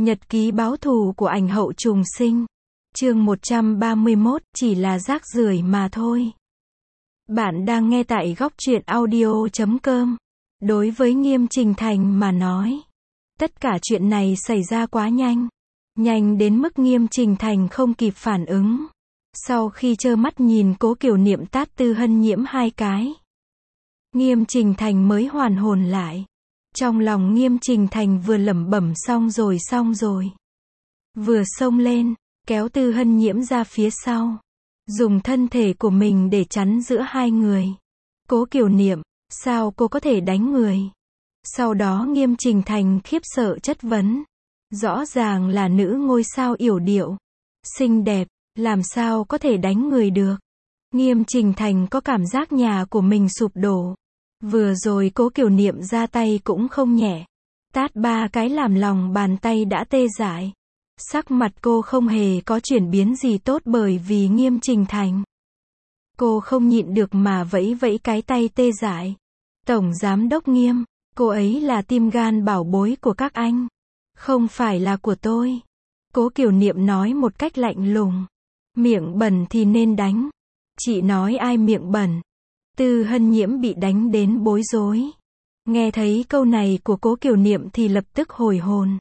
Nhật ký báo thù của ảnh hậu trùng sinh. Chương 131, chỉ là rác rưởi mà thôi. Bạn đang nghe tại góc truyện audio.com. Đối với Nghiêm Trình Thành mà nói, tất cả chuyện này xảy ra quá nhanh. Nhanh đến mức Nghiêm Trình Thành không kịp phản ứng. Sau khi trơ mắt nhìn Cố Kiều Niệm tát Tư Hân Nhiễm 2 cái, Nghiêm Trình Thành mới hoàn hồn lại. Trong lòng Nghiêm Trình Thành vừa lẩm bẩm xong rồi. Vừa xông lên, kéo Tư Hân Nhiễm ra phía sau. Dùng thân thể của mình để chắn giữa hai người. Cố Kiều Niệm, sao cô có thể đánh người? Sau đó Nghiêm Trình Thành khiếp sợ chất vấn. Rõ ràng là nữ ngôi sao yểu điệu, xinh đẹp, làm sao có thể đánh người được? Nghiêm Trình Thành có cảm giác nhà của mình sụp đổ. Vừa rồi Cố Kiều Niệm ra tay cũng không nhẹ. Tát 3 cái làm lòng bàn tay đã tê dại. Sắc mặt cô không hề có chuyển biến gì tốt bởi vì Nghiêm Trình Thành. Cô không nhịn được mà vẫy vẫy cái tay tê dại. Tổng giám đốc Nghiêm, cô ấy là tim gan bảo bối của các anh, không phải là của tôi. Cố Kiều Niệm nói một cách lạnh lùng. Miệng bẩn thì nên đánh. Chị nói ai miệng bẩn? Tư Hân Nhiễm bị đánh đến bối rối. Nghe thấy câu này của Cố Kiều Niệm thì lập tức hồi hồn.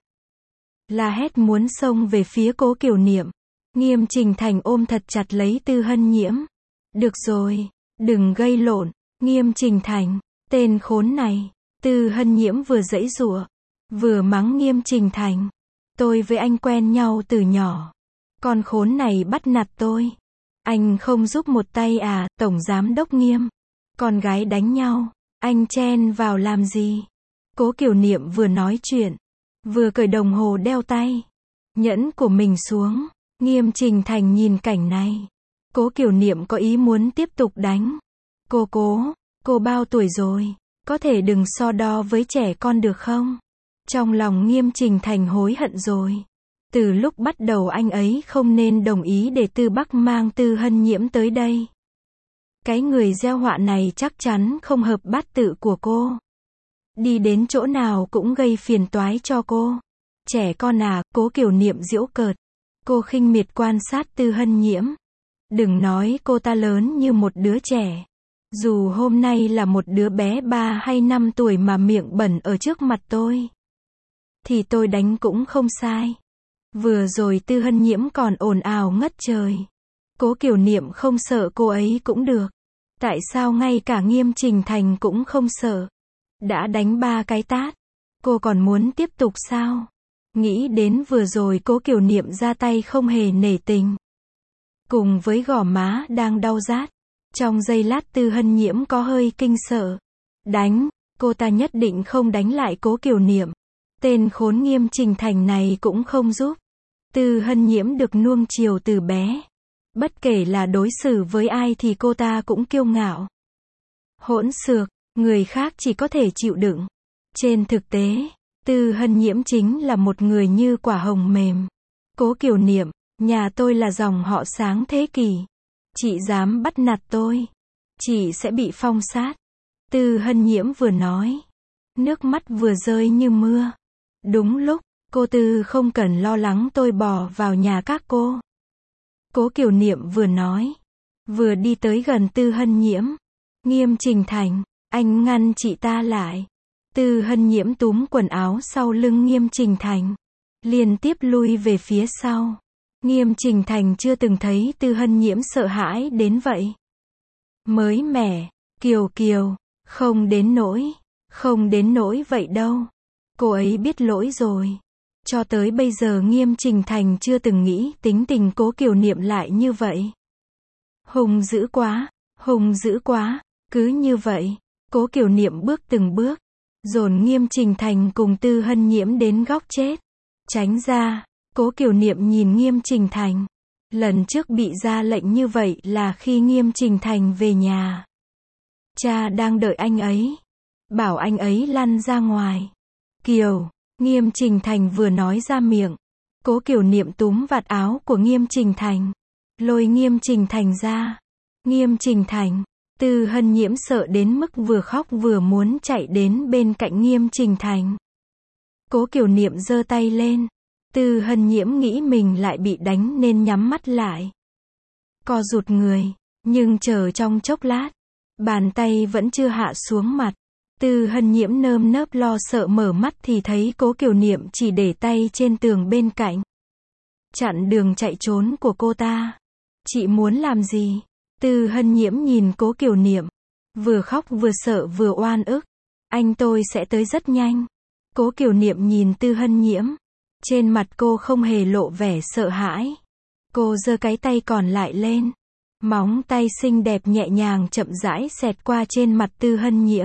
La hét muốn xông về phía Cố Kiều Niệm. Nghiêm Trình Thành ôm thật chặt lấy Tư Hân Nhiễm. Được rồi, đừng gây lộn. Nghiêm Trình Thành, tên khốn này. Tư Hân Nhiễm vừa giãy giụa, vừa mắng Nghiêm Trình Thành. Tôi với anh quen nhau từ nhỏ. Con khốn này bắt nạt tôi. Anh không giúp một tay à, Tổng Giám đốc Nghiêm? Con gái đánh nhau, anh chen vào làm gì? Cố Kiều Niệm vừa nói chuyện, vừa cởi đồng hồ đeo tay, nhẫn của mình xuống. Nghiêm Trình Thành nhìn cảnh này. Cố Kiều Niệm có ý muốn tiếp tục đánh. Cô bao tuổi rồi? Có thể đừng so đo với trẻ con được không? Trong lòng Nghiêm Trình Thành hối hận rồi. Từ lúc bắt đầu anh ấy không nên đồng ý để Tư Bắc mang Tư Hân Nhiễm tới đây. Cái người gieo họa này chắc chắn không hợp bát tự của cô. Đi đến chỗ nào cũng gây phiền toái cho cô. Trẻ con à, Cố Kiều Niệm giễu cợt. Cô khinh miệt quan sát Tư Hân Nhiễm. Đừng nói cô ta lớn như một đứa trẻ. Dù hôm nay là một đứa bé 3 hay 5 tuổi mà miệng bẩn ở trước mặt tôi, thì tôi đánh cũng không sai. Vừa rồi Tư Hân Nhiễm còn ồn ào ngất trời. Cố Kiều Niệm không sợ cô ấy cũng được. Tại sao ngay cả Nghiêm Trình Thành cũng không sợ? Đã đánh 3 cái tát, cô còn muốn tiếp tục sao? Nghĩ đến vừa rồi Cố Kiều Niệm ra tay không hề nể tình, cùng với gò má đang đau rát. Trong giây lát Tư Hân Nhiễm có hơi kinh sợ. Đánh, cô ta nhất định không đánh lại Cố Kiều Niệm. Tên khốn Nghiêm Trình Thành này cũng không giúp. Tư Hân Nhiễm được nuông chiều từ bé. Bất kể là đối xử với ai thì cô ta cũng kiêu ngạo. Hỗn xược, người khác chỉ có thể chịu đựng. Trên thực tế, Tư Hân Nhiễm chính là một người như quả hồng mềm. Cố Kiều Niệm, nhà tôi là dòng họ sáng thế kỷ. Chị dám bắt nạt tôi, chị sẽ bị phong sát. Tư Hân Nhiễm vừa nói, nước mắt vừa rơi như mưa. Đúng lúc, cô Tư không cần lo lắng tôi bỏ vào nhà các cô. Cố Kiều Niệm vừa nói, vừa đi tới gần Tư Hân Nhiễm. Nghiêm Trình Thành, anh ngăn chị ta lại. Tư Hân Nhiễm túm quần áo sau lưng Nghiêm Trình Thành, liên tiếp lui về phía sau. Nghiêm Trình Thành chưa từng thấy Tư Hân Nhiễm sợ hãi đến vậy. Mới mẻ, Kiều, không đến nỗi vậy đâu. Cô ấy biết lỗi rồi. Cho tới bây giờ Nghiêm Trình Thành chưa từng nghĩ tính tình Cố Kiều Niệm lại như vậy. Hung dữ quá. Cứ như vậy, Cố Kiều Niệm bước từng bước, dồn Nghiêm Trình Thành cùng Tư Hân Nhiễm đến góc chết. Tránh ra. Cố Kiều Niệm nhìn Nghiêm Trình Thành. Lần trước bị ra lệnh như vậy là khi Nghiêm Trình Thành về nhà. Cha đang đợi anh ấy. Bảo anh ấy lăn ra ngoài. Nghiêm Trình Thành vừa nói ra miệng. Cố Kiều Niệm túm vạt áo của Nghiêm Trình Thành, lôi Nghiêm Trình Thành ra. Nghiêm Trình Thành, Tư Hân Nhiễm sợ đến mức vừa khóc vừa muốn chạy đến bên cạnh Nghiêm Trình Thành. Cố Kiều Niệm giơ tay lên, Tư Hân Nhiễm nghĩ mình lại bị đánh nên nhắm mắt lại. Co rụt người, nhưng chờ trong chốc lát, bàn tay vẫn chưa hạ xuống mặt. Tư Hân Nhiễm nơm nớp lo sợ mở mắt thì thấy Cố Kiều Niệm chỉ để tay trên tường bên cạnh, chặn đường chạy trốn của cô ta. Chị muốn làm gì? Tư Hân Nhiễm nhìn Cố Kiều Niệm, vừa khóc vừa sợ vừa oan ức. Anh tôi sẽ tới rất nhanh. Cố Kiều Niệm nhìn Tư Hân Nhiễm, trên mặt cô không hề lộ vẻ sợ hãi. Cô giơ cái tay còn lại lên, móng tay xinh đẹp nhẹ nhàng chậm rãi xẹt qua trên mặt Tư Hân Nhiễm.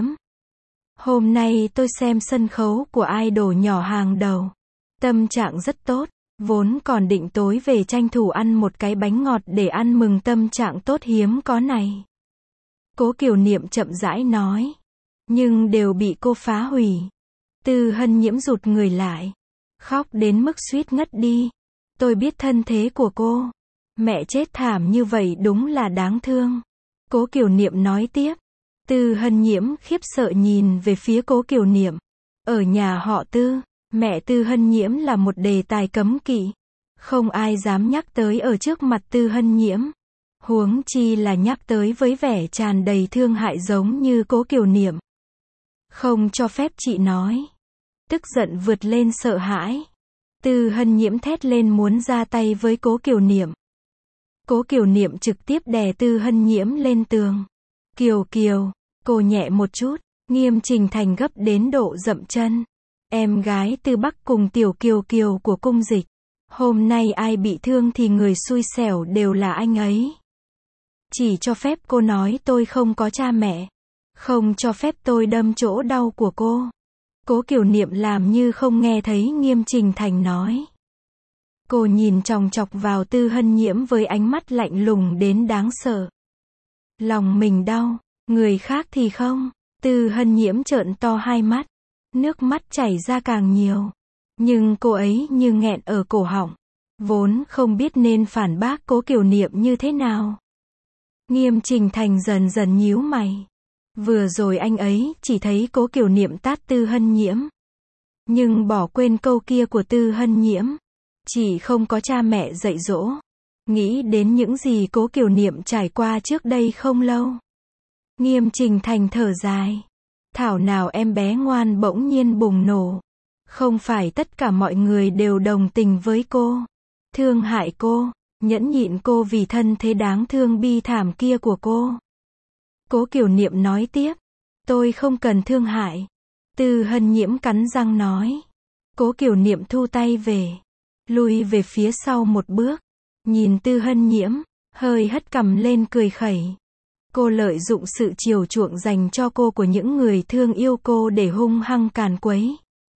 Hôm nay tôi xem sân khấu của idol nhỏ hàng đầu, tâm trạng rất tốt, vốn còn định tối về tranh thủ ăn một cái bánh ngọt để ăn mừng tâm trạng tốt hiếm có này. Cố Kiều Niệm chậm rãi nói, nhưng đều bị cô phá hủy. Tư Hân Nhiễm rụt người lại, khóc đến mức suýt ngất đi. Tôi biết thân thế của cô, mẹ chết thảm như vậy đúng là đáng thương. Cố Kiều Niệm nói tiếp. Tư Hân Nhiễm khiếp sợ nhìn về phía Cố Kiều Niệm. Ở nhà họ Tư, mẹ Tư Hân Nhiễm là một đề tài cấm kỵ. Không ai dám nhắc tới ở trước mặt Tư Hân Nhiễm. Huống chi là nhắc tới với vẻ tràn đầy thương hại giống như Cố Kiều Niệm. Không cho phép chị nói. Tức giận vượt lên sợ hãi. Tư Hân Nhiễm thét lên muốn ra tay với Cố Kiều Niệm. Cố Kiều Niệm trực tiếp đè Tư Hân Nhiễm lên tường. Kiều Kiều, cô nhẹ một chút. Nghiêm Trình Thành gấp đến độ dậm chân. Em gái Tư Bắc cùng tiểu Kiều Kiều của cung dịch. Hôm nay ai bị thương thì người xui xẻo đều là anh ấy. Chỉ cho phép cô nói tôi không có cha mẹ. Không cho phép tôi đâm chỗ đau của cô. Cố Kiều Niệm làm như không nghe thấy Nghiêm Trình Thành nói. Cô nhìn chòng chọc vào Tư Hân Nhiễm với ánh mắt lạnh lùng đến đáng sợ. Lòng mình đau, người khác thì không. Tư Hân Nhiễm trợn to hai mắt, nước mắt chảy ra càng nhiều. Nhưng cô ấy như nghẹn ở cổ họng, vốn không biết nên phản bác Cố Kiều Niệm như thế nào. Nghiêm Trình Thành dần dần nhíu mày. Vừa rồi anh ấy chỉ thấy Cố Kiều Niệm tát Tư Hân Nhiễm, nhưng bỏ quên câu kia của Tư Hân Nhiễm. Chỉ không có cha mẹ dạy dỗ. Nghĩ đến những gì Cố Kiều Niệm trải qua trước đây không lâu. Nghiêm Trình Thành thở dài. Thảo nào em bé ngoan bỗng nhiên bùng nổ. Không phải tất cả mọi người đều đồng tình với cô, thương hại cô, nhẫn nhịn cô vì thân thế đáng thương bi thảm kia của cô. Cố Kiều Niệm nói tiếp. Tôi không cần thương hại. Tư Hân Nhiễm cắn răng nói. Cố Kiều Niệm thu tay về, lùi về phía sau một bước, nhìn Tư Hân Nhiễm, hơi hất cằm lên cười khẩy. Cô lợi dụng sự chiều chuộng dành cho cô của những người thương yêu cô để hung hăng càn quấy,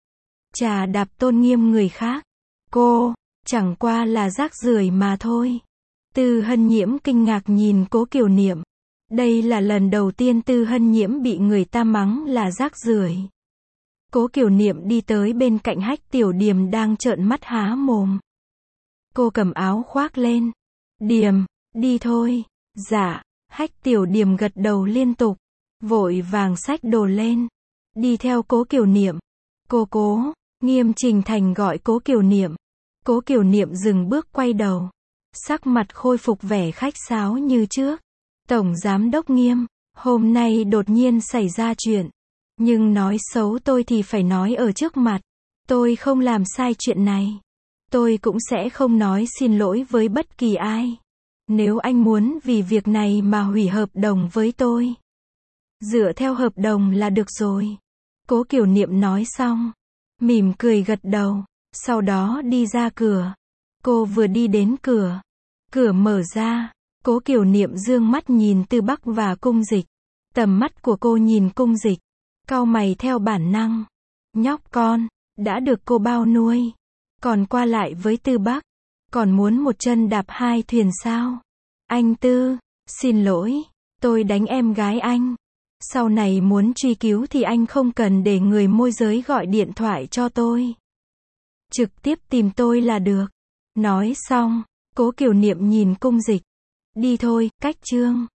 chà đạp tôn nghiêm người khác. Cô, chẳng qua là rác rưởi mà thôi. Tư Hân Nhiễm kinh ngạc nhìn Cố Kiều Niệm. Đây là lần đầu tiên Tư Hân Nhiễm bị người ta mắng là rác rưởi. Cố Kiều Niệm đi tới bên cạnh Hách Tiểu Điềm đang trợn mắt há mồm. Cô cầm áo khoác lên. Điềm, đi thôi. Dạ. Hách Tiểu Điềm gật đầu liên tục, vội vàng xách đồ lên, đi theo Cố Kiều Niệm. Cố, Nghiêm Trình Thành gọi Cố Kiều Niệm. Cố Kiều Niệm dừng bước quay đầu, sắc mặt khôi phục vẻ khách sáo như trước. Tổng Giám đốc Nghiêm, hôm nay đột nhiên xảy ra chuyện, nhưng nói xấu tôi thì phải nói ở trước mặt. Tôi không làm sai chuyện này. Tôi cũng sẽ không nói xin lỗi với bất kỳ ai. Nếu anh muốn vì việc này mà hủy hợp đồng với tôi, dựa theo hợp đồng là được rồi. Cố Kiều Niệm nói xong, mỉm cười gật đầu, sau đó đi ra cửa. Cô vừa đi đến cửa, cửa mở ra, Cố Kiều Niệm dương mắt nhìn Tư Bắc và cung dịch. Tầm mắt của cô nhìn cung dịch, cau mày theo bản năng. Nhóc con, đã được cô bao nuôi, còn qua lại với Tư Bắc, còn muốn một chân đạp hai thuyền sao? Anh Tư, xin lỗi, tôi đánh em gái anh. Sau này muốn truy cứu thì anh không cần để người môi giới gọi điện thoại cho tôi. Trực tiếp tìm tôi là được. Nói xong, Cố Kiều Niệm nhìn cung dịch. Đi thôi, cách chương.